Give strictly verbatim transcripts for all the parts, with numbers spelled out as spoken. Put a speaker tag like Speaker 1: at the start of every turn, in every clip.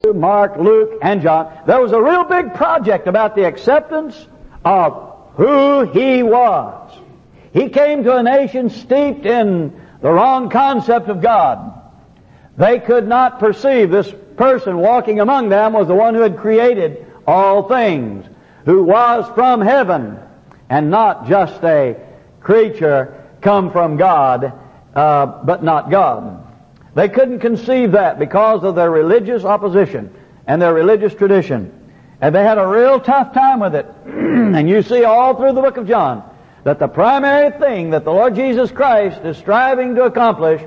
Speaker 1: Matthew, Mark, Luke, and John, there was a real big project about the acceptance of who He was. He came to a nation steeped in the wrong concept of God. They could not perceive this person walking among them was the one who had created all things, who was from heaven, and not just a creature come from God, uh, but not God. They couldn't conceive that because of their religious opposition and their religious tradition. And they had a real tough time with it. And you see all through the book of John that the primary thing that the Lord Jesus Christ is striving to accomplish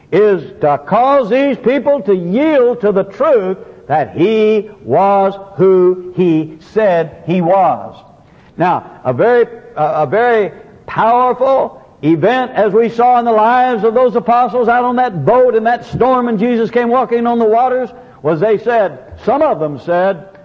Speaker 1: is to cause these people to yield to the truth that He was who He said He was. Now, a very, uh, a very powerful event, as we saw in the lives of those apostles out on that boat in that storm when Jesus came walking on the waters, was they said, some of them said,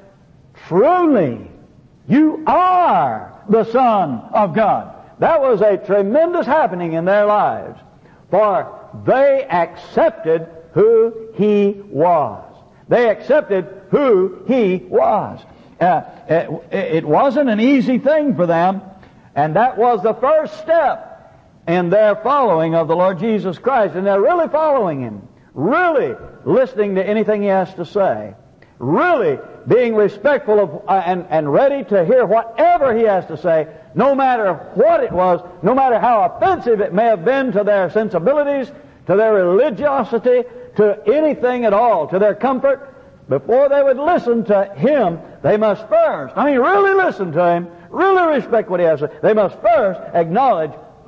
Speaker 1: "Truly, you are the Son of God." That was a tremendous happening in their lives, for they accepted who He was. They accepted who He was. Uh, it, it wasn't an easy thing for them, and that was the first step in their following of the Lord Jesus Christ. And they're really following Him, really listening to anything He has to say, really being respectful of uh, and, and ready to hear whatever He has to say, no matter what it was, no matter how offensive it may have been to their sensibilities, to their religiosity, to anything at all, to their comfort. Before they would listen to Him, they must first, I mean really listen to Him, really respect what He has to say. They must first acknowledge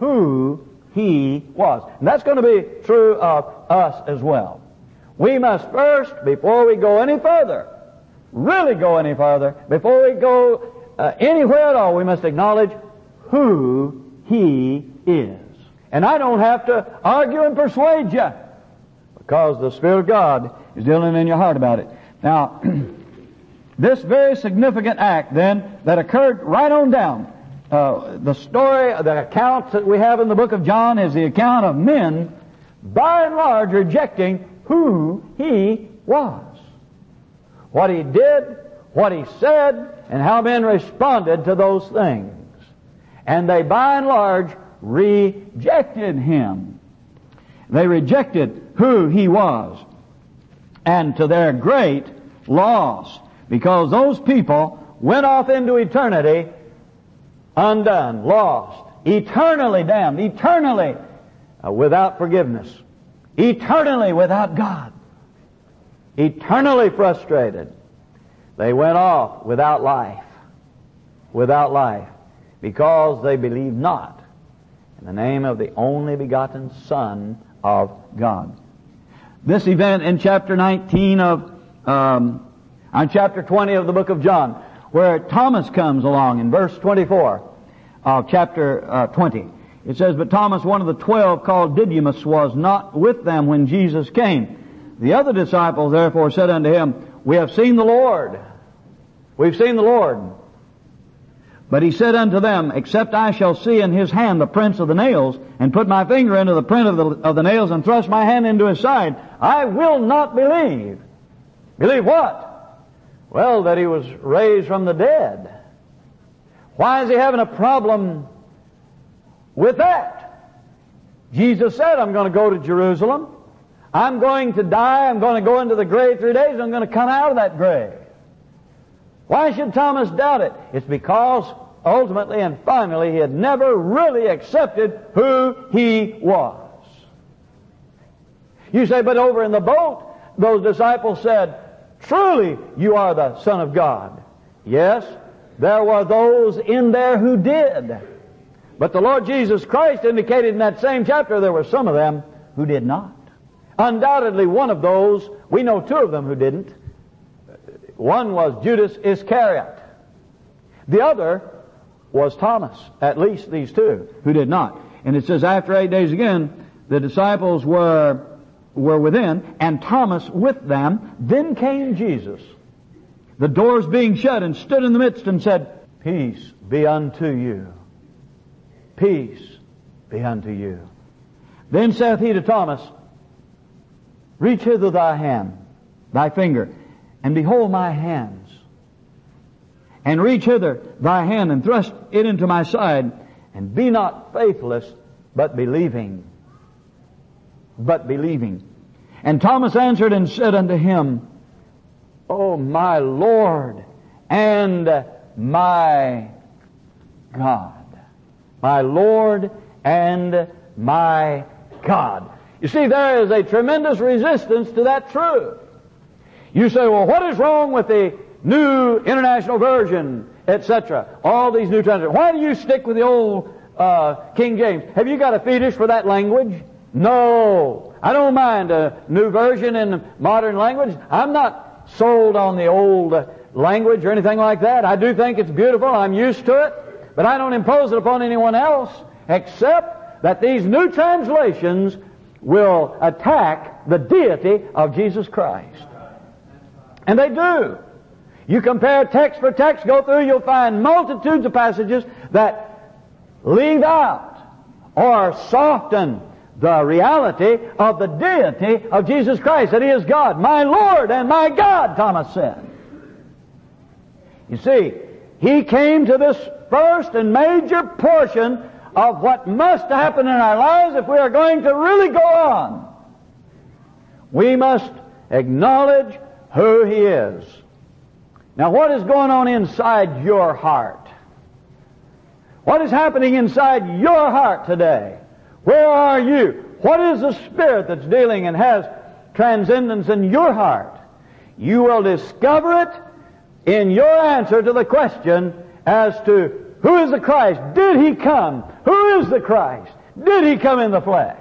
Speaker 1: who He was. And that's going to be true of us as well. We must first, before we go any further, really go any further, before we go uh, anywhere at all, we must acknowledge who He is. And I don't have to argue and persuade you, because the Spirit of God is dealing in your heart about it. Now, this very significant act then that occurred right on down, uh, the story, the account that we have in the book of John is the account of men, by and large, rejecting who He was. What He did, what He said, and how men responded to those things. And they, by and large, rejected Him. They rejected who He was. And to their great loss, because those people went off into eternity undone, lost, eternally damned, eternally uh, without forgiveness, eternally without God, eternally frustrated. They went off without life, without life, because they believed not in the name of the only begotten Son of God. This event in chapter nineteen of, um, on chapter twenty of the book of John, where Thomas comes along in verse twenty-four of chapter uh, twenty. It says, "But Thomas, one of the twelve, called Didymus, was not with them when Jesus came. The other disciples therefore said unto him, We have seen the Lord. We've seen the Lord. But he said unto them, Except I shall see in His hand the prints of the nails, and put my finger into the print of the, of the nails, and thrust my hand into His side, I will not believe." Believe what? Well, that He was raised from the dead. Why is he having a problem with that? Jesus said, I'm going to go to Jerusalem. I'm going to die. I'm going to go into the grave three days. I'm going to come out of that grave. Why should Thomas doubt it? It's because ultimately and finally he had never really accepted who He was. You say, but over in the boat, those disciples said, Truly, you are the Son of God. Yes, there were those in there who did. But the Lord Jesus Christ indicated in that same chapter there were some of them who did not. Undoubtedly one of those, we know two of them who didn't. One was Judas Iscariot. The other was Thomas. At least these two who did not. And it says, after eight days again, the disciples were were within, and Thomas with them. Then came Jesus, the doors being shut, and stood in the midst and said, Peace be unto you. Peace be unto you. Then saith He to Thomas, Reach hither thy hand, thy finger, and behold my hands, and reach hither thy hand, and thrust it into my side, and be not faithless, but believing. But believing. And Thomas answered and said unto him, O my Lord and my God. My Lord and my God. You see, there is a tremendous resistance to that truth. You say, well, what is wrong with the New International Version, et cetera? All these new translations. Why do you stick with the old uh, King James? Have you got a fetish for that language? No. I don't mind a new version in modern language. I'm not sold on the old language or anything like that. I do think it's beautiful. I'm used to it. But I don't impose it upon anyone else, except that these new translations will attack the deity of Jesus Christ. And they do. You compare text for text, go through, you'll find multitudes of passages that leave out or soften the reality of the deity of Jesus Christ, that He is God. My Lord and my God, Thomas said. You see, He came to this first and major portion of what must happen in our lives if we are going to really go on. We must acknowledge who He is. Now, what is going on inside your heart? What is happening inside your heart today? Where are you? What is the spirit that's dealing and has transcendence in your heart? You will discover it in your answer to the question as to who is the Christ? Did He come? Who is the Christ? Did He come in the flesh?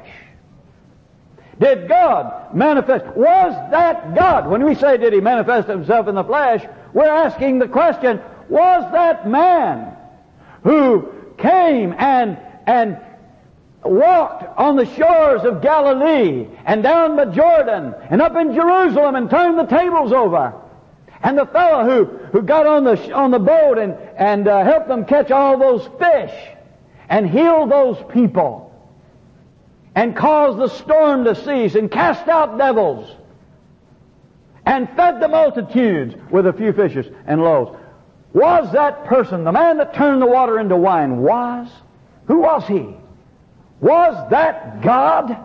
Speaker 1: Did God manifest? Was that God? When we say, did He manifest Himself in the flesh, we're asking the question, was that man who came and, and walked on the shores of Galilee and down the Jordan and up in Jerusalem and turned the tables over? And the fellow who, who got on the, on the boat and, and uh, helped them catch all those fish and healed those people and caused the storm to cease and cast out devils and fed the multitudes with a few fishes and loaves. Was that person, the man that turned the water into wine, was? Who was He? Was that God?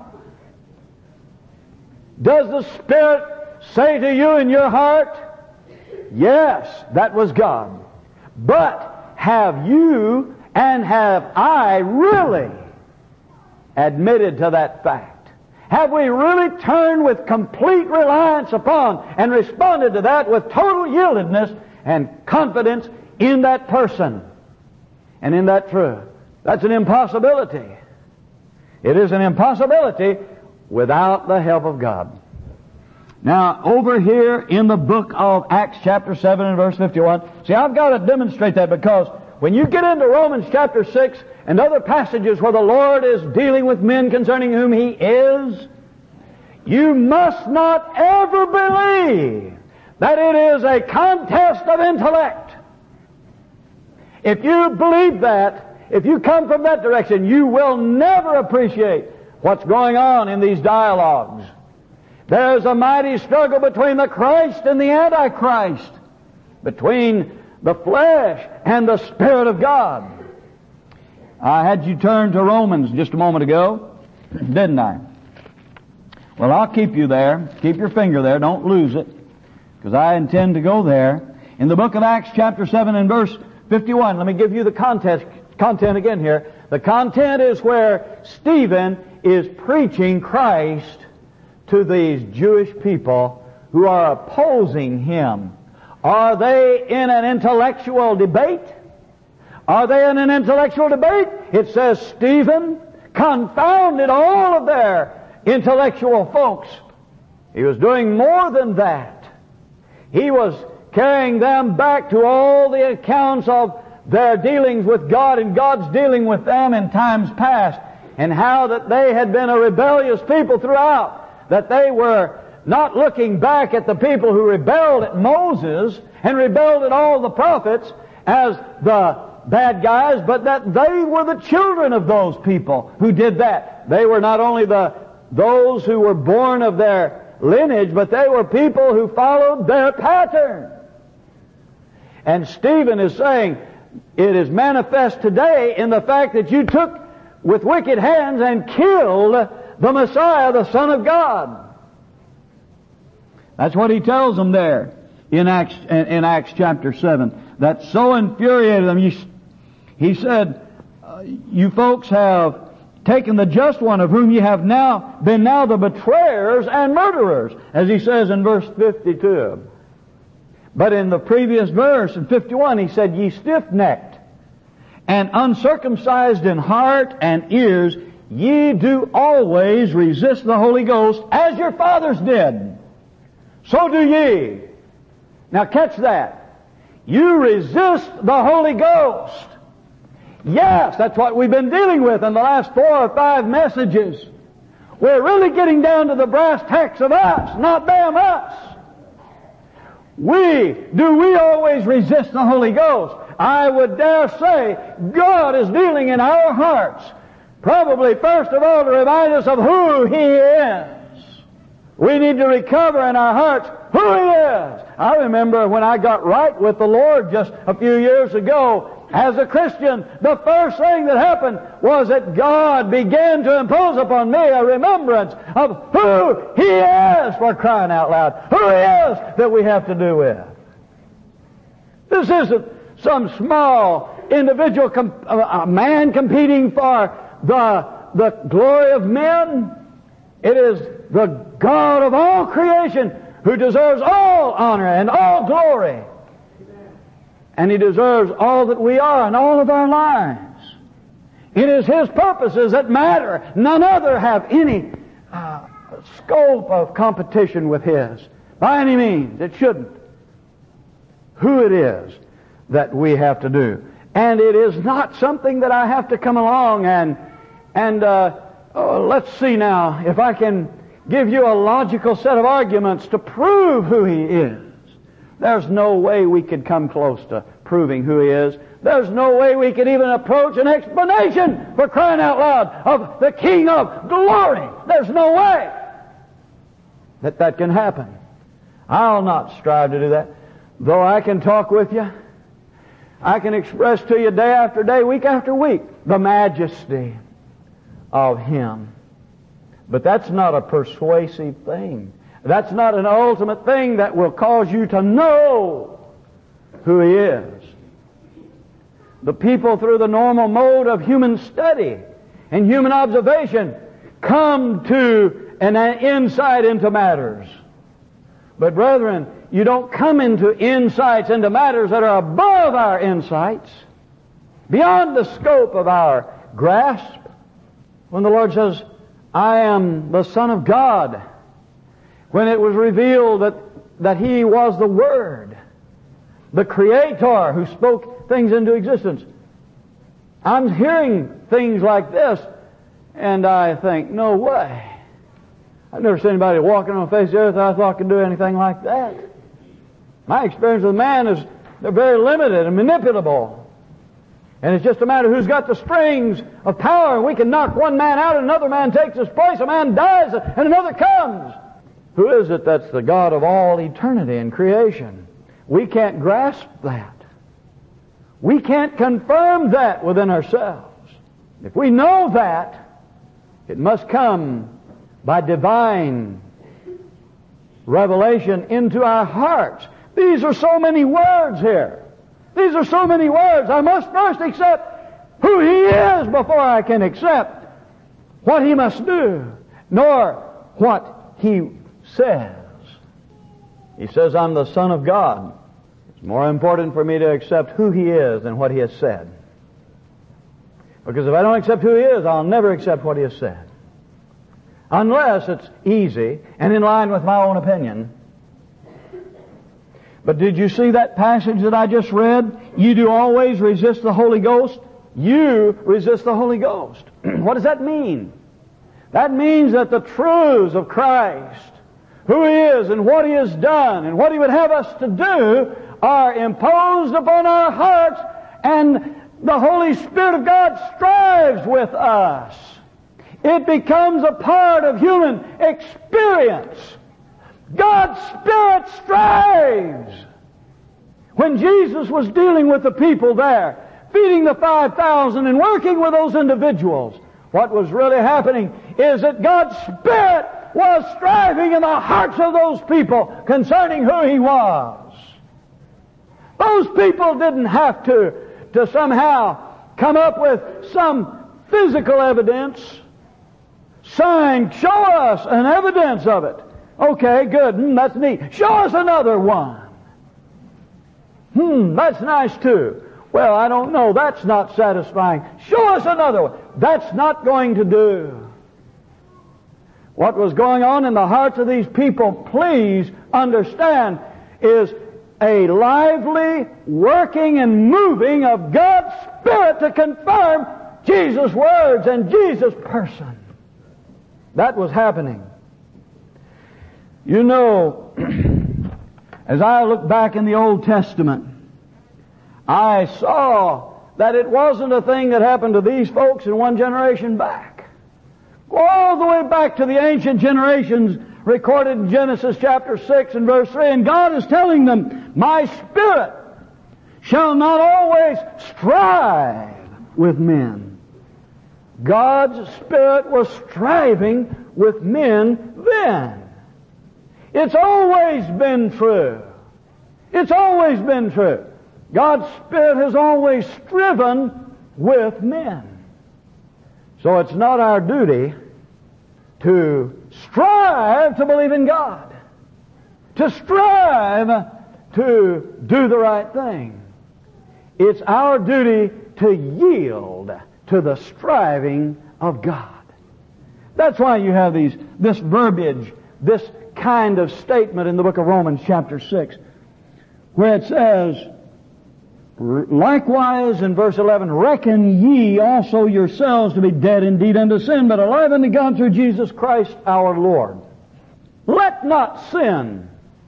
Speaker 1: Does the Spirit say to you in your heart, yes, that was God. But have you and have I really admitted to that fact? Have we really turned with complete reliance upon and responded to that with total yieldedness and confidence in that person and in that truth? That's an impossibility. It is an impossibility without the help of God. Now, over here in the book of Acts chapter seven and verse fifty-one, see, I've got to demonstrate that, because when you get into Romans chapter six and other passages where the Lord is dealing with men concerning whom He is, you must not ever believe that it is a contest of intellect. If you believe that, if you come from that direction, you will never appreciate what's going on in these dialogues. There's a mighty struggle between the Christ and the Antichrist, between the flesh and the Spirit of God. I had you turn to Romans just a moment ago, didn't I? Well, I'll keep you there. Keep your finger there. Don't lose it, because I intend to go there. In the book of Acts chapter seven and verse fifty-one, let me give you the context, content again here. The content is where Stephen is preaching Christ to these Jewish people who are opposing him. Are they in an intellectual debate? Are they in an intellectual debate? It says Stephen confounded all of their intellectual folks. He was doing more than that. He was carrying them back to all the accounts of their dealings with God and God's dealing with them in times past, and how that they had been a rebellious people throughout. That they were not looking back at the people who rebelled at Moses and rebelled at all the prophets as the bad guys, but that they were the children of those people who did that. They were not only the those who were born of their lineage, but they were people who followed their pattern. And Stephen is saying, it is manifest today in the fact that you took with wicked hands and killed the Messiah, the Son of God. That's what he tells them there in Acts, in Acts chapter seven. That so infuriated them. He said, you folks have taken the just one, of whom ye have now been now the betrayers and murderers, as he says in verse fifty-two. But in the previous verse, in fifty-one, he said, ye stiff-necked and uncircumcised in heart and ears, ye do always resist the Holy Ghost, as your fathers did. So do ye. Now catch that. You resist the Holy Ghost. Yes, that's what we've been dealing with in the last four or five messages. We're really getting down to the brass tacks of us, not them, us. We, do we always resist the Holy Ghost? I would dare say God is dealing in our hearts, probably first of all to remind us of who He is. We need to recover in our hearts who He is. I remember when I got right with the Lord just a few years ago, as a Christian, the first thing that happened was that God began to impose upon me a remembrance of who He is, for crying out loud. Who He is that we have to do with. This isn't some small individual, comp- a man competing for the, the glory of men. It is the God of all creation who deserves all honor and all glory. And He deserves all that we are in all of our lives. It is His purposes that matter. None other have any uh, scope of competition with His. By any means, it shouldn't. Who it is that we have to do. And it is not something that I have to come along and, and uh, oh, let's see now if I can give you a logical set of arguments to prove who He is. There's no way we could come close to proving who He is. There's no way we could even approach an explanation, for crying out loud, of the King of glory. There's no way that that can happen. I'll not strive to do that. Though I can talk with you, I can express to you day after day, week after week, the majesty of Him. But that's not a persuasive thing. That's not an ultimate thing that will cause you to know who He is. The people, through the normal mode of human study and human observation, come to an insight into matters. But brethren, you don't come into insights into matters that are above our insights, beyond the scope of our grasp. When the Lord says, I am the Son of God, when it was revealed that, that He was the Word, the Creator who spoke things into existence. I'm hearing things like this, and I think, no way. I've never seen anybody walking on the face of the earth that I thought could do anything like that. My experience with man is they're very limited and manipulable. And it's just a matter of who's got the strings of power, and we can knock one man out and another man takes his place, a man dies and another comes. Who is it that's the God of all eternity and creation? We can't grasp that. We can't confirm that within ourselves. If we know that, it must come by divine revelation into our hearts. These are so many words here. These are so many words. I must first accept who He is before I can accept what He must do, nor what He says. He says, I'm the Son of God. It's more important for me to accept who He is than what He has said. Because if I don't accept who He is, I'll never accept what He has said. Unless it's easy and in line with my own opinion. But did you see that passage that I just read? You do always resist the Holy Ghost. You resist the Holy Ghost. What does that mean? That means that the truths of Christ, who He is and what He has done and what He would have us to do, are imposed upon our hearts, and the Holy Spirit of God strives with us. It becomes a part of human experience. God's Spirit strives. When Jesus was dealing with the people there, feeding the five thousand and working with those individuals, what was really happening is that God's Spirit was striving in the hearts of those people concerning who He was. Those people didn't have to, to somehow come up with some physical evidence, sign, show us an evidence of it. Okay, good, hmm, that's neat. Show us another one. Hmm, that's nice too. Well, I don't know, that's not satisfying. Show us another one. That's not going to do. What was going on in the hearts of these people, please understand, is a lively working and moving of God's Spirit to confirm Jesus' words and Jesus' person. That was happening. You know, as I look back in the Old Testament, I saw that it wasn't a thing that happened to these folks in one generation back. Go all the way back to the ancient generations recorded in Genesis chapter six and verse three, and God is telling them, my Spirit shall not always strive with men. God's Spirit was striving with men then. It's always been true. It's always been true. God's Spirit has always striven with men. So it's not our duty to strive to believe in God, to strive to do the right thing. It's our duty to yield to the striving of God. That's why you have these, this verbiage, this kind of statement in the book of Romans chapter six, where it says, likewise in verse eleven, reckon ye also yourselves to be dead indeed unto sin, but alive unto God through Jesus Christ our Lord. Let not sin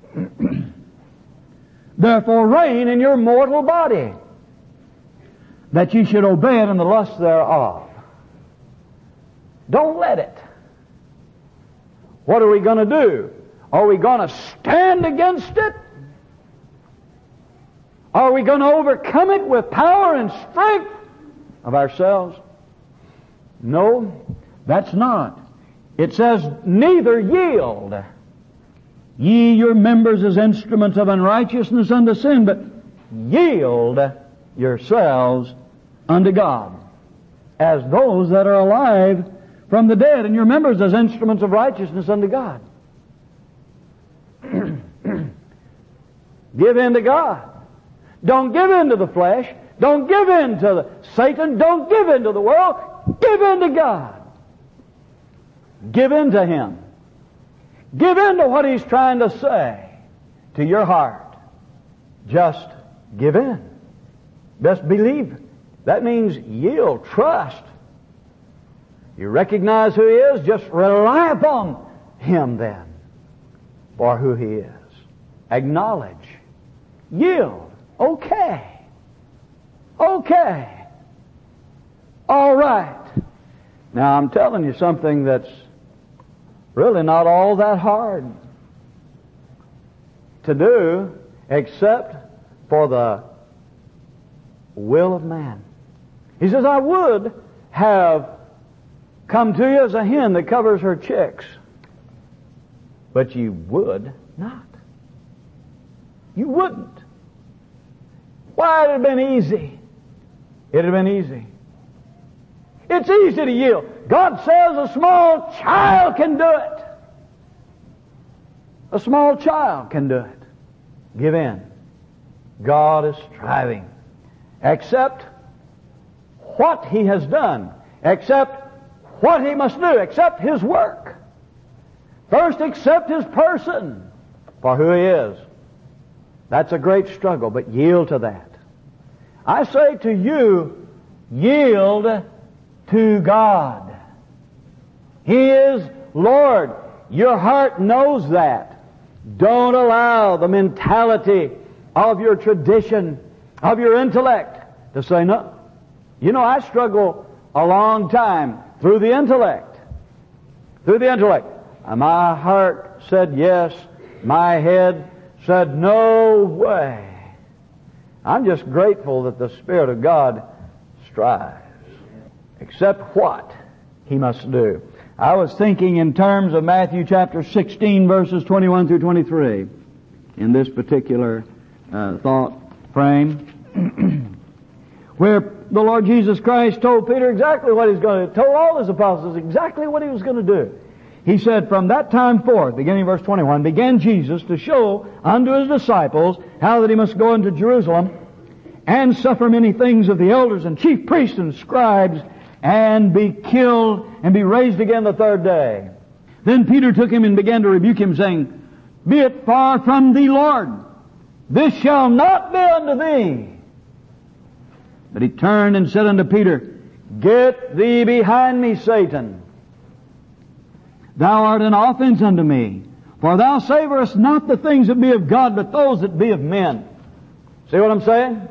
Speaker 1: therefore reign in your mortal body, that ye should obey it in the lust thereof. Don't let it. What are we going to do? Are we going to stand against it? Are we going to overcome it with power and strength of ourselves? No, that's not. It says, neither yield ye your members as instruments of unrighteousness unto sin, but yield yourselves unto God as those that are alive from the dead, and your members as instruments of righteousness unto God. Give in to God. Don't give in to the flesh. Don't give in to Satan. Don't give in to the world. Give in to God. Give in to Him. Give in to what He's trying to say to your heart. Just give in. Just believe. That means yield, trust. You recognize who He is, just rely upon Him then for who He is. Acknowledge. Yield. Okay. Okay. All right. Now I'm telling you something that's really not all that hard to do except for the will of man. He says, I would have come to you as a hen that covers her chicks, but you would not. You wouldn't. Why? It'd have been easy. It'd have been easy. It's easy to yield. God says a small child can do it. A small child can do it. Give in. God is striving. Accept what He has done. Accept what He must do. Accept His work. First, accept His person for who He is. That's a great struggle, but yield to that. I say to you, yield to God. He is Lord. Your heart knows that. Don't allow the mentality of your tradition, of your intellect, to say no. You know, I struggle a long time through the intellect. Through the intellect. And my heart said yes, My head said, no way. I'm just grateful that the Spirit of God strives. Except what He must do. I was thinking in terms of Matthew chapter sixteen, verses twenty-one through twenty-three, in this particular uh, thought frame, where the Lord Jesus Christ told Peter exactly what He's going to do, told all His apostles exactly what He was going to do. He said, from that time forth, beginning verse twenty-one, began Jesus to show unto His disciples how that He must go into Jerusalem and suffer many things of the elders and chief priests and scribes, and be killed and be raised again the third day. Then Peter took him and began to rebuke him, saying, be it far from thee, Lord. This shall not be unto thee. But he turned and said unto Peter, get thee behind me, Satan. Thou art an offense unto me, for thou savorest not the things that be of God, but those that be of men. See what I'm saying?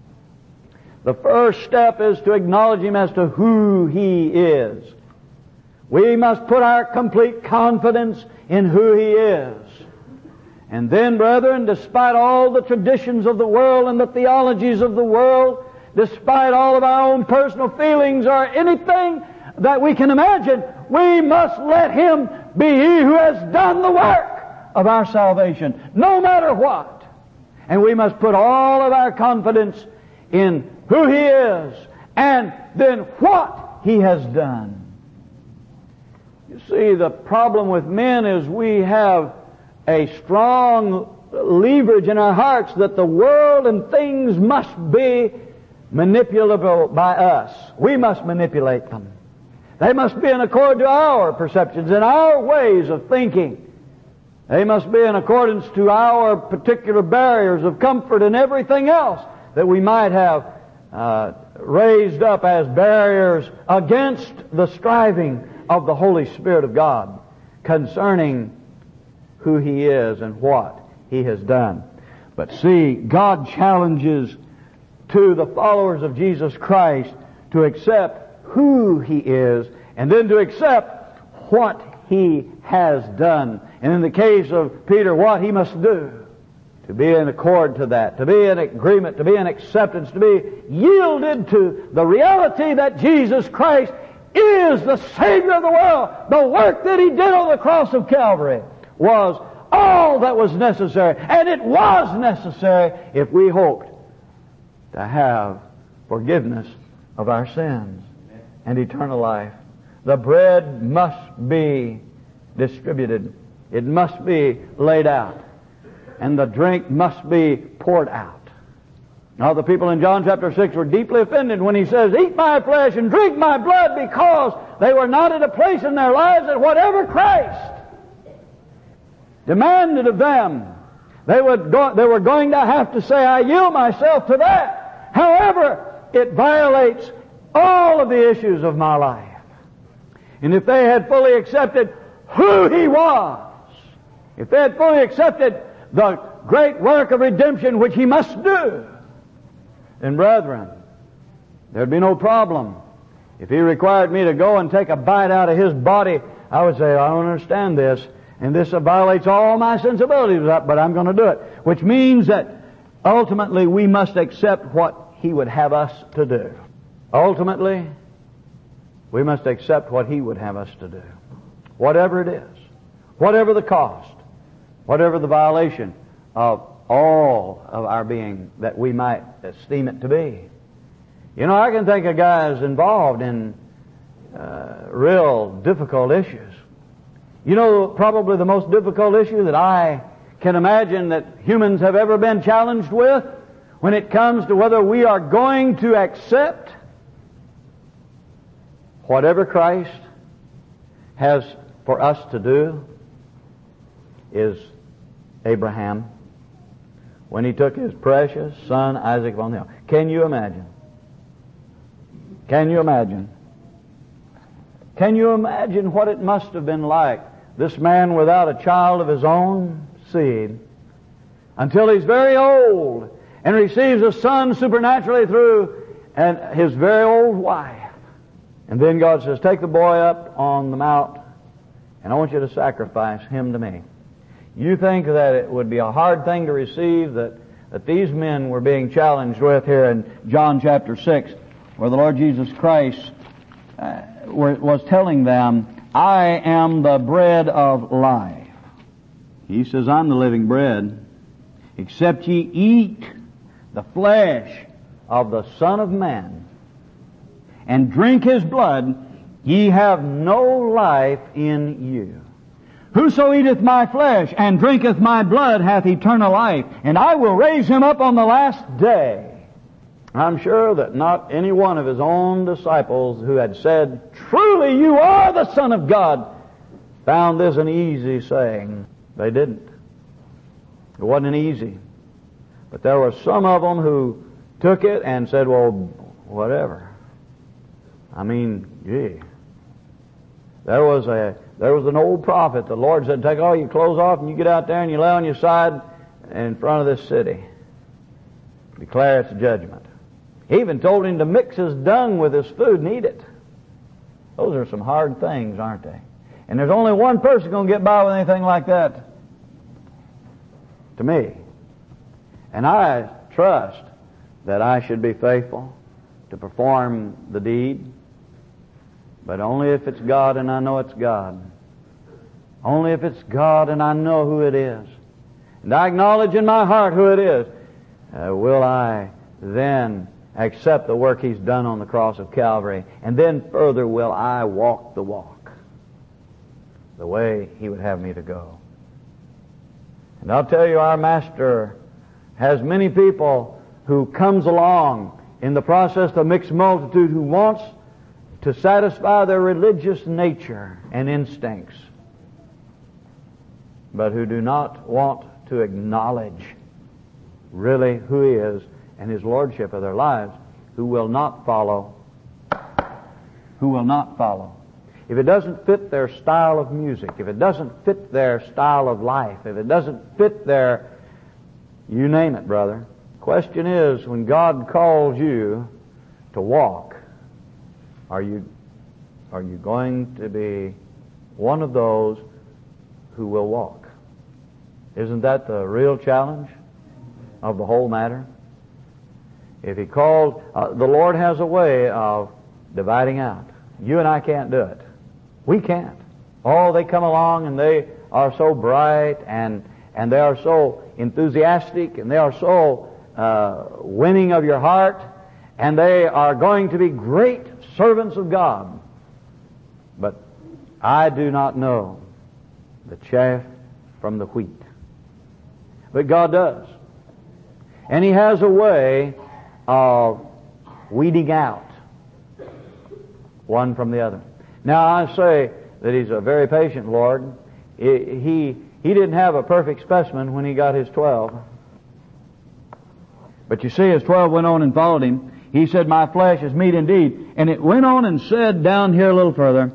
Speaker 1: The first step is to acknowledge Him as to who He is. We must put our complete confidence in who He is. And then, brethren, despite all the traditions of the world and the theologies of the world, despite all of our own personal feelings or anything that we can imagine, we must let Him be He who has done the work of our salvation, no matter what. And we must put all of our confidence in who He is, and then what He has done. You see, the problem with men is we have a strong leverage in our hearts that the world and things must be manipulable by us. We must manipulate them. They must be in accord to our perceptions and our ways of thinking. They must be in accordance to our particular barriers of comfort and everything else that we might have uh, raised up as barriers against the striving of the Holy Spirit of God concerning who He is and what He has done. But see, God challenges to the followers of Jesus Christ to accept who He is and then to accept what He has done. And in the case of Peter, what he must do to be in accord to that, to be in agreement, to be in acceptance, to be yielded to the reality that Jesus Christ is the Savior of the world. The work that He did on the cross of Calvary was all that was necessary. And it was necessary if we hoped to have forgiveness of our sins and eternal life. The bread must be distributed. It must be laid out. And the drink must be poured out. Now the people in John chapter six were deeply offended when He says, eat my flesh and drink my blood, because they were not at a place in their lives that whatever Christ demanded of them, they would go, they were going to have to say, I yield myself to that. However, it violates all of the issues of my life. And if they had fully accepted who He was, if they had fully accepted the great work of redemption which He must do, then, brethren, there'd be no problem. If He required me to go and take a bite out of His body, I would say, I don't understand this, and this violates all my sensibilities, but I'm going to do it. Which means that ultimately we must accept what He would have us to do. Ultimately, we must accept what He would have us to do. Whatever it is. Whatever the cost. Whatever the violation of all of our being that we might esteem it to be. You know, I can think of guys involved in uh, real difficult issues. You know, probably the most difficult issue that I can imagine that humans have ever been challenged with, when it comes to whether we are going to accept whatever Christ has for us to do, is Abraham, when he took his precious son Isaac upon the hill. Can you imagine? Can you imagine? Can you imagine what it must have been like, this man without a child of his own seed, until he's very old and receives a son supernaturally through and his very old wife. And then God says, take the boy up on the mount, and I want you to sacrifice him to me. You think that it would be a hard thing to receive that, that these men were being challenged with here in John chapter six, where the Lord Jesus Christ uh, were, was telling them, I am the bread of life. He says, I'm the living bread. Except ye eat the flesh of the Son of Man and drink His blood, ye have no life in you. Whoso eateth my flesh and drinketh my blood hath eternal life, and I will raise him up on the last day. I'm sure that not any one of His own disciples who had said, truly you are the Son of God, found this an easy saying. They didn't. It wasn't easy. But there were some of them who took it and said, well, whatever. I mean, gee. There was a there was an old prophet. The Lord said, take all your clothes off and you get out there and you lay on your side in front of this city. Declare its judgment. He even told him to mix his dung with his food and eat it. Those are some hard things, aren't they? And there's only one person going to get by with anything like that. To me. And I trust that I should be faithful to perform the deed, but only if it's God and I know it's God. Only if it's God and I know who it is. And I acknowledge in my heart who it is. Uh, will I then accept the work He's done on the cross of Calvary? And then further, will I walk the walk the way He would have me to go? And I'll tell you, our Master has many people who comes along in the process of mixed multitude who wants to satisfy their religious nature and instincts, but who do not want to acknowledge really who He is and His lordship of their lives, who will not follow, who will not follow. If it doesn't fit their style of music, if it doesn't fit their style of life, if it doesn't fit their, you name it, brother. Question is, when God calls you to walk, are you, are you going to be one of those who will walk? Isn't that the real challenge of the whole matter? If He called, uh, the Lord has a way of dividing out. You and I can't do it. We can't. Oh, they come along and they are so bright and and they are so enthusiastic and they are so uh, winning of your heart and they are going to be great servants of God. But I do not know the chaff from the wheat. But God does. And He has a way of weeding out one from the other. Now, I say that He's a very patient Lord. He, he didn't have a perfect specimen when He got His twelve. But you see, His twelve went on and followed Him. He said, my flesh is meat indeed. And it went on and said down here a little further,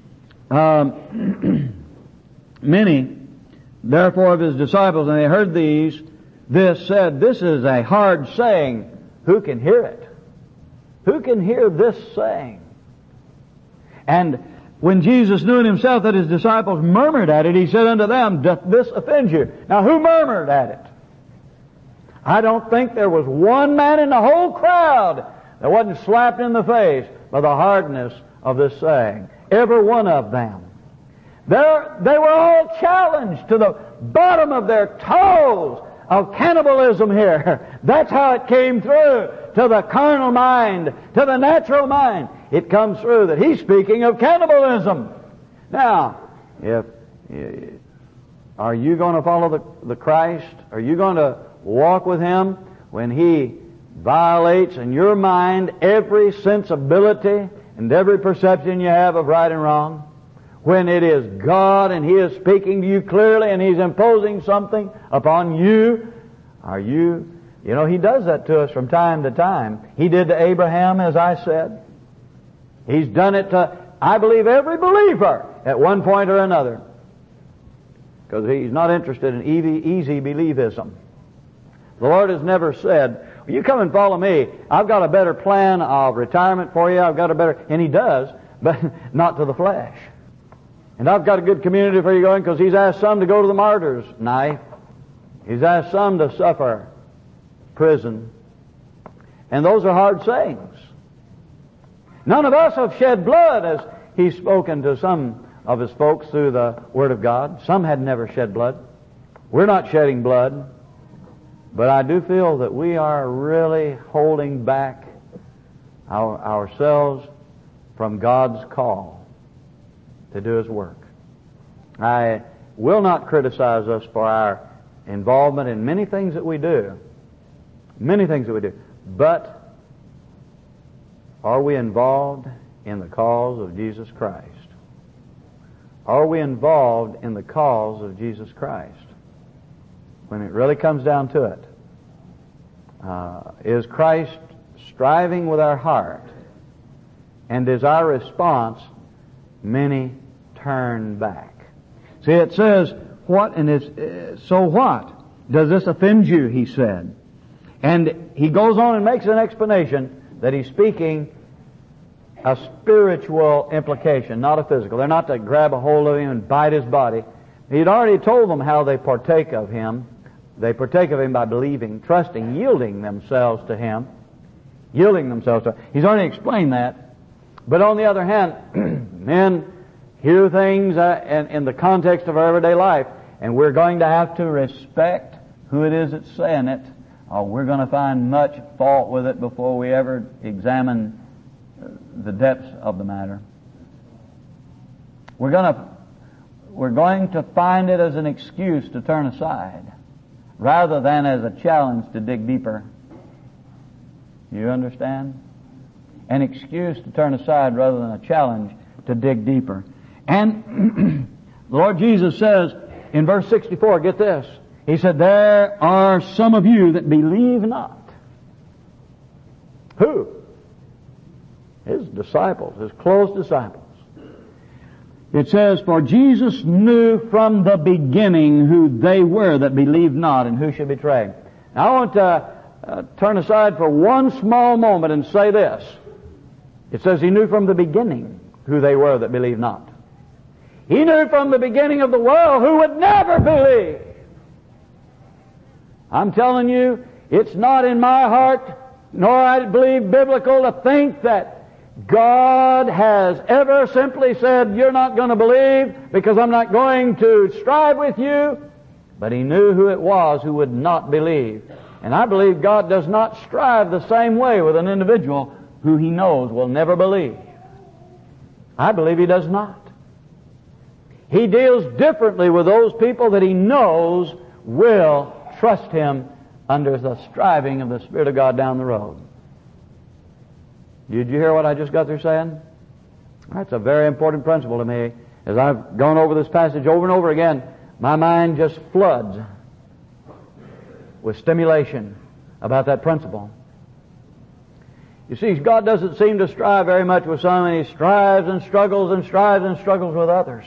Speaker 1: um, many, therefore, of His disciples, and they heard these, this said, this is a hard saying. Who can hear it? Who can hear this saying? And when Jesus knew in Himself that His disciples murmured at it, He said unto them, doth this offend you? Now, who murmured at it? I don't think there was one man in the whole crowd that wasn't slapped in the face by the hardness of this saying. Every one of them. They're, they were all challenged to the bottom of their toes of cannibalism here. That's how it came through to the carnal mind, to the natural mind. It comes through that He's speaking of cannibalism. Now, if are you going to follow the, the Christ? Are you going to walk with Him when He violates in your mind every sensibility and every perception you have of right and wrong? When it is God and He is speaking to you clearly and He's imposing something upon you, are you, you know, He does that to us from time to time. He did to Abraham, as I said. He's done it to, I believe, every believer at one point or another. Because He's not interested in easy, easy believism. The Lord has never said, well, you come and follow me. I've got a better plan of retirement for you. I've got a better, and He does, but not to the flesh. And I've got a good community for you going, because He's asked some to go to the martyr's knife. He's asked some to suffer prison. And those are hard sayings. None of us have shed blood, as He's spoken to some of His folks through the Word of God. Some had never shed blood. We're not shedding blood. But I do feel that we are really holding back our, ourselves from God's call to do His work. I will not criticize us for our involvement in many things that we do. Many things that we do. But are we involved in the cause of Jesus Christ? Are we involved in the cause of Jesus Christ? When it really comes down to it, uh, is Christ striving with our heart? And is our response, many turn back? See, it says, what, and it's, uh, so what? Does this offend you, he said. And he goes on and makes an explanation that he's speaking a spiritual implication, not a physical. They're not to grab a hold of him and bite his body. He'd already told them how they partake of him. They partake of him by believing, trusting, yielding themselves to him. Yielding themselves to him. He's already explained that. But on the other hand, men hear things uh, in, in the context of our everyday life, and we're going to have to respect who it is that's saying it, or we're going to find much fault with it before we ever examine the depths of the matter. We're going to we're going to find it as an excuse to turn aside, rather than as a challenge to dig deeper. You understand? An excuse to turn aside rather than a challenge to dig deeper. And the Lord Jesus says in verse sixty-four, get this, He said, there are some of you that believe not. Who? His disciples, His close disciples. It says, for Jesus knew from the beginning who they were that believed not and who should betray Him. Now I want to uh, turn aside for one small moment and say this. It says He knew from the beginning who they were that believed not. He knew from the beginning of the world who would never believe. I'm telling you, it's not in my heart, nor I believe biblical, to think that God has ever simply said, you're not going to believe because I'm not going to strive with you. But He knew who it was who would not believe. And I believe God does not strive the same way with an individual who He knows will never believe. I believe He does not. He deals differently with those people that He knows will trust Him under the striving of the Spirit of God down the road. Did you hear what I just got through saying? That's a very important principle to me. As I've gone over this passage over and over again, my mind just floods with stimulation about that principle. You see, God doesn't seem to strive very much with some, and He strives and struggles and strives and struggles with others.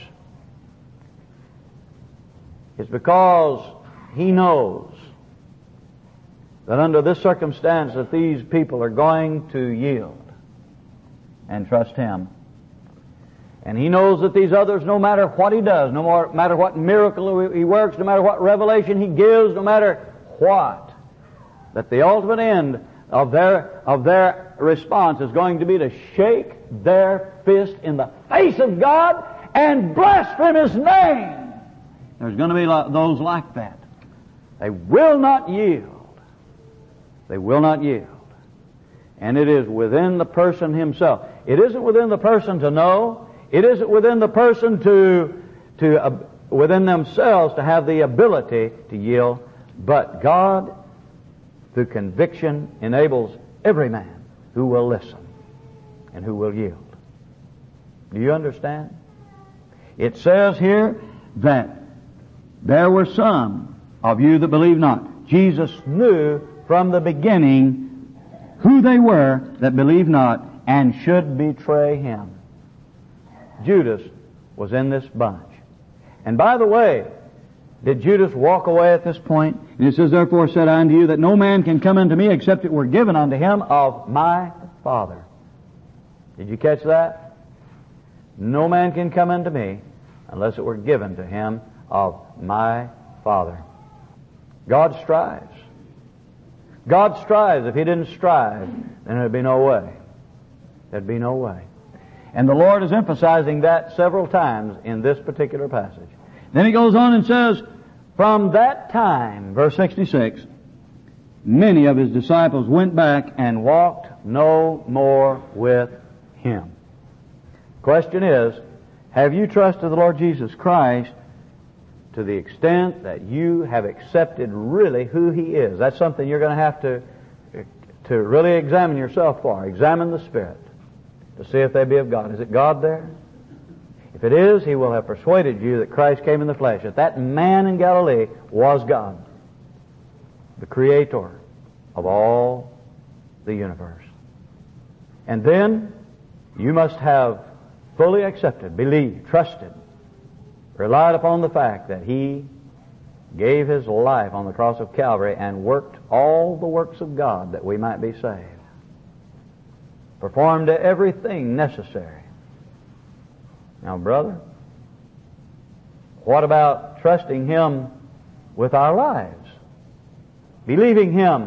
Speaker 1: It's because He knows that under this circumstance that these people are going to yield and trust Him. And He knows that these others, no matter what He does, no more, matter what miracle He works, no matter what revelation He gives, no matter what, that the ultimate end of their of their response is going to be to shake their fist in the face of God and blaspheme His name. There's going to be those like that. They will not yield. They will not yield. And it is within the person himself. It isn't within the person to know. It isn't within the person to, to uh, within themselves to have the ability to yield. But God, through conviction, enables every man who will listen and who will yield. Do you understand? It says here that there were some of you that believe not. Jesus knew from the beginning who they were that believed not and should betray Him. Judas was in this bunch. And by the way, did Judas walk away at this point? And it says, therefore said I unto you that no man can come unto me except it were given unto him of my Father. Did you catch that? No man can come unto me unless it were given to him of my Father. God strives. God strives. If he didn't strive, then there'd be no way. There'd be no way. And the Lord is emphasizing that several times in this particular passage. Then he goes on and says, from that time, verse sixty-six, many of his disciples went back and walked no more with him. Question is, have you trusted the Lord Jesus Christ to the extent that you have accepted really who he is? That's something you're going to have to, to really examine yourself for. Examine the Spirit to see if they be of God. Is it God there? If it is, he will have persuaded you that Christ came in the flesh, that that man in Galilee was God, the Creator of all the universe. And then you must have fully accepted, believed, trusted, relied upon the fact that he gave his life on the cross of Calvary and worked all the works of God that we might be saved. Performed everything necessary. Now, brother, what about trusting him with our lives? Believing him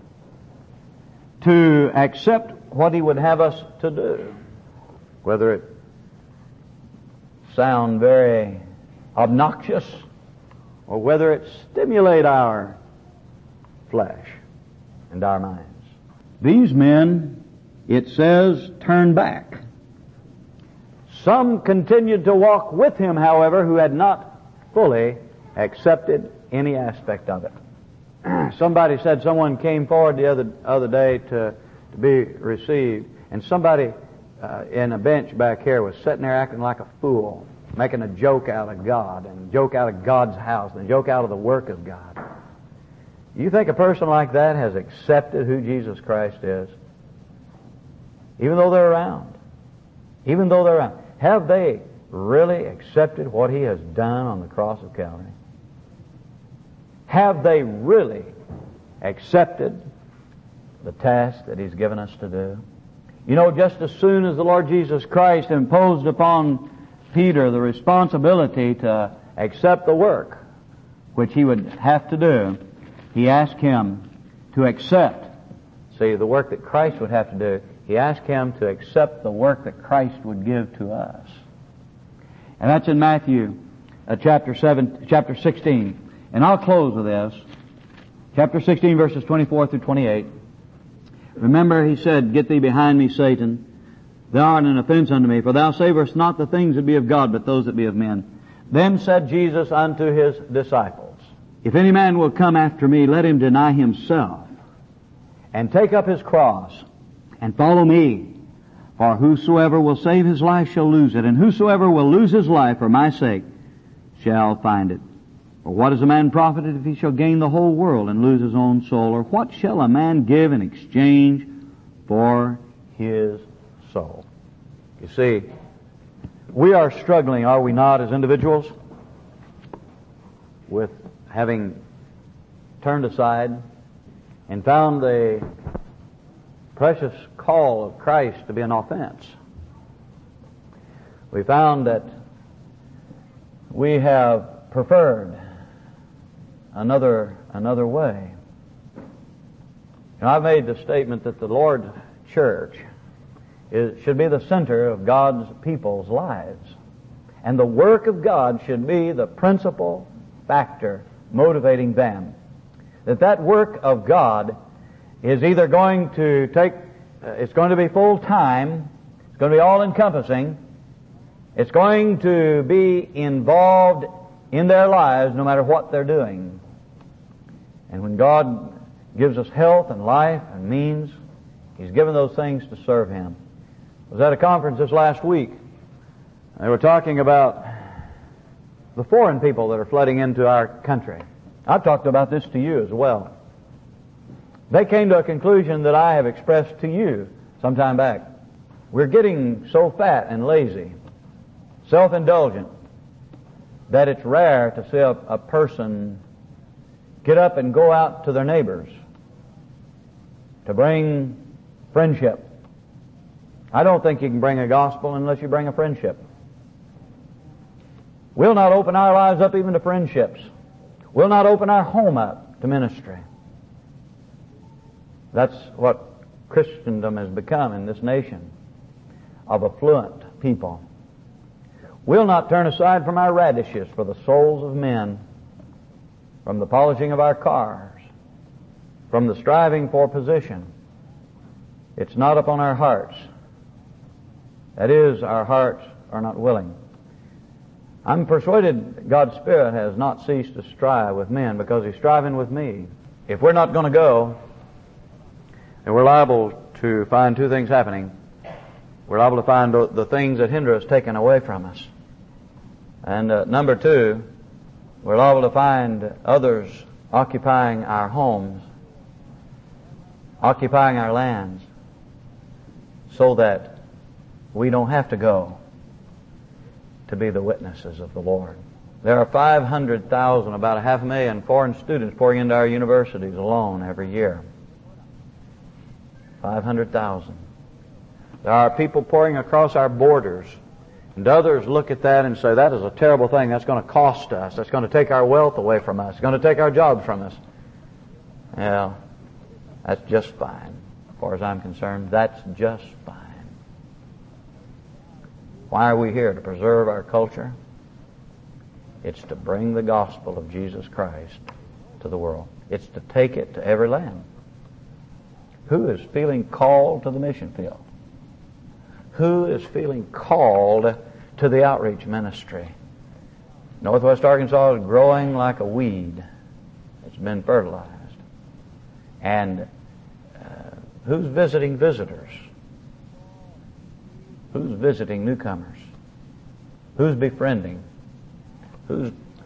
Speaker 1: to accept what he would have us to do, whether it sound very obnoxious or whether it stimulate our flesh and our minds. These men, it says, turned back. Some continued to walk with him, however, who had not fully accepted any aspect of it. Somebody said someone came forward the other other day to, to be received, and somebody uh, in a bench back here was sitting there acting like a fool, making a joke out of God, and a joke out of God's house, and a joke out of the work of God. You think a person like that has accepted who Jesus Christ is? Even though they're around. Even though they're around. Have they really accepted what he has done on the cross of Calvary? Have they really accepted the task that he's given us to do? You know, just as soon as the Lord Jesus Christ imposed upon Peter the responsibility to accept the work which he would have to do, he asked him to accept, see, the work that Christ would have to do. He asked him to accept the work that Christ would give to us. And that's in Matthew uh, chapter seven, chapter sixteen. And I'll close with this. Chapter sixteen, verses twenty-four through twenty-eight. Remember, he said, get thee behind me, Satan. Thou art an offense unto me, for thou savorest not the things that be of God, but those that be of men. Then said Jesus unto his disciples, if any man will come after me, let him deny himself, and take up his cross, and follow me. For whosoever will save his life shall lose it, and whosoever will lose his life for my sake shall find it. For what is a man profited if he shall gain the whole world and lose his own soul? Or what shall a man give in exchange for his soul? You see, we are struggling, are we not, as individuals, with having turned aside and found the precious call of Christ to be an offense. We found that we have preferred another another way. And I've made the statement that the Lord's church is, should be the center of God's people's lives. And the work of God should be the principal factor motivating them. That that work of God is either going to take, uh, it's going to be full time, it's going to be all encompassing, it's going to be involved in their lives no matter what they're doing. And when God gives us health and life and means, He's given those things to serve Him. I was at a conference this last week. They were talking about the foreign people that are flooding into our country. I've talked about this to you as well. They came to a conclusion that I have expressed to you some time back. We're getting so fat and lazy, self-indulgent, that it's rare to see a, a person get up and go out to their neighbors to bring friendship. I don't think you can bring a gospel unless you bring a friendship. We'll not open our lives up even to friendships. We'll not open our home up to ministry. That's what Christendom has become in this nation, of affluent people. We'll not turn aside from our radishes for the souls of men, from the polishing of our cars, from the striving for position. It's not upon our hearts. That is, our hearts are not willing. I'm persuaded God's Spirit has not ceased to strive with men because He's striving with me. If we're not going to go, then we're liable to find two things happening. We're liable to find the things that hinder us taken away from us. And uh, number two, we're liable to find others occupying our homes, occupying our lands, so that we don't have to go to be the witnesses of the Lord. There are five hundred thousand, about a half a million foreign students pouring into our universities alone every year. five hundred thousand. There are people pouring across our borders, and others look at that and say, that is a terrible thing. That's going to cost us. That's going to take our wealth away from us. It's going to take our jobs from us. Well, that's just fine. As far as I'm concerned, that's just fine. Why are we here? To preserve our culture? It's to bring the gospel of Jesus Christ to the world. It's to take it to every land. Who is feeling called to the mission field? Who is feeling called to the outreach ministry? Northwest Arkansas is growing like a weed. It's been fertilized. And uh, who's visiting visitors? Who's visiting newcomers? Who's befriending? Who's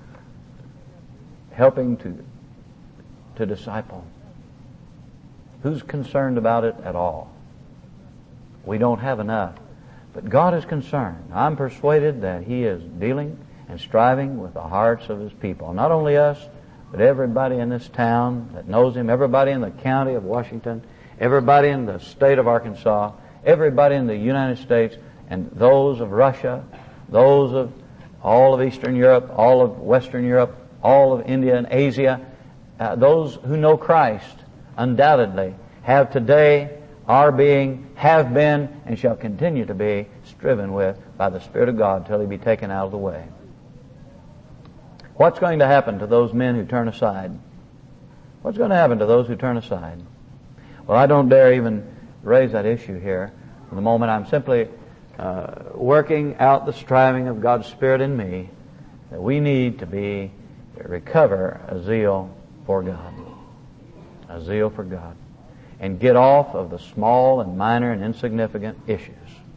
Speaker 1: helping to, to disciple? Who's concerned about it at all? We don't have enough. But God is concerned. I'm persuaded that He is dealing and striving with the hearts of His people. Not only us, but everybody in this town that knows Him, everybody in the county of Washington, everybody in the state of Arkansas, everybody in the United States, and those of Russia, those of all of Eastern Europe, all of Western Europe, all of India and Asia, uh, those who know Christ undoubtedly have today, are being, have been, and shall continue to be striven with by the Spirit of God till He be taken out of the way. What's going to happen to those men who turn aside? What's going to happen to those who turn aside? Well, I don't dare even raise that issue here. For the moment, I'm simply uh, working out the striving of God's Spirit in me that we need to be, recover a zeal for God. A zeal for God. And get off of the small and minor and insignificant issues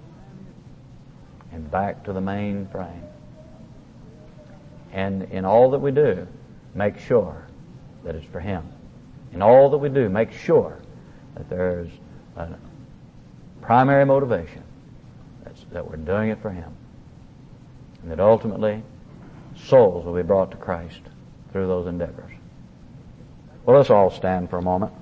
Speaker 1: and back to the main frame. And in all that we do, make sure that it's for Him. In all that we do, make sure that there's a primary motivation, that's, that we're doing it for Him. And that ultimately, souls will be brought to Christ through those endeavors. Well, let's all stand for a moment.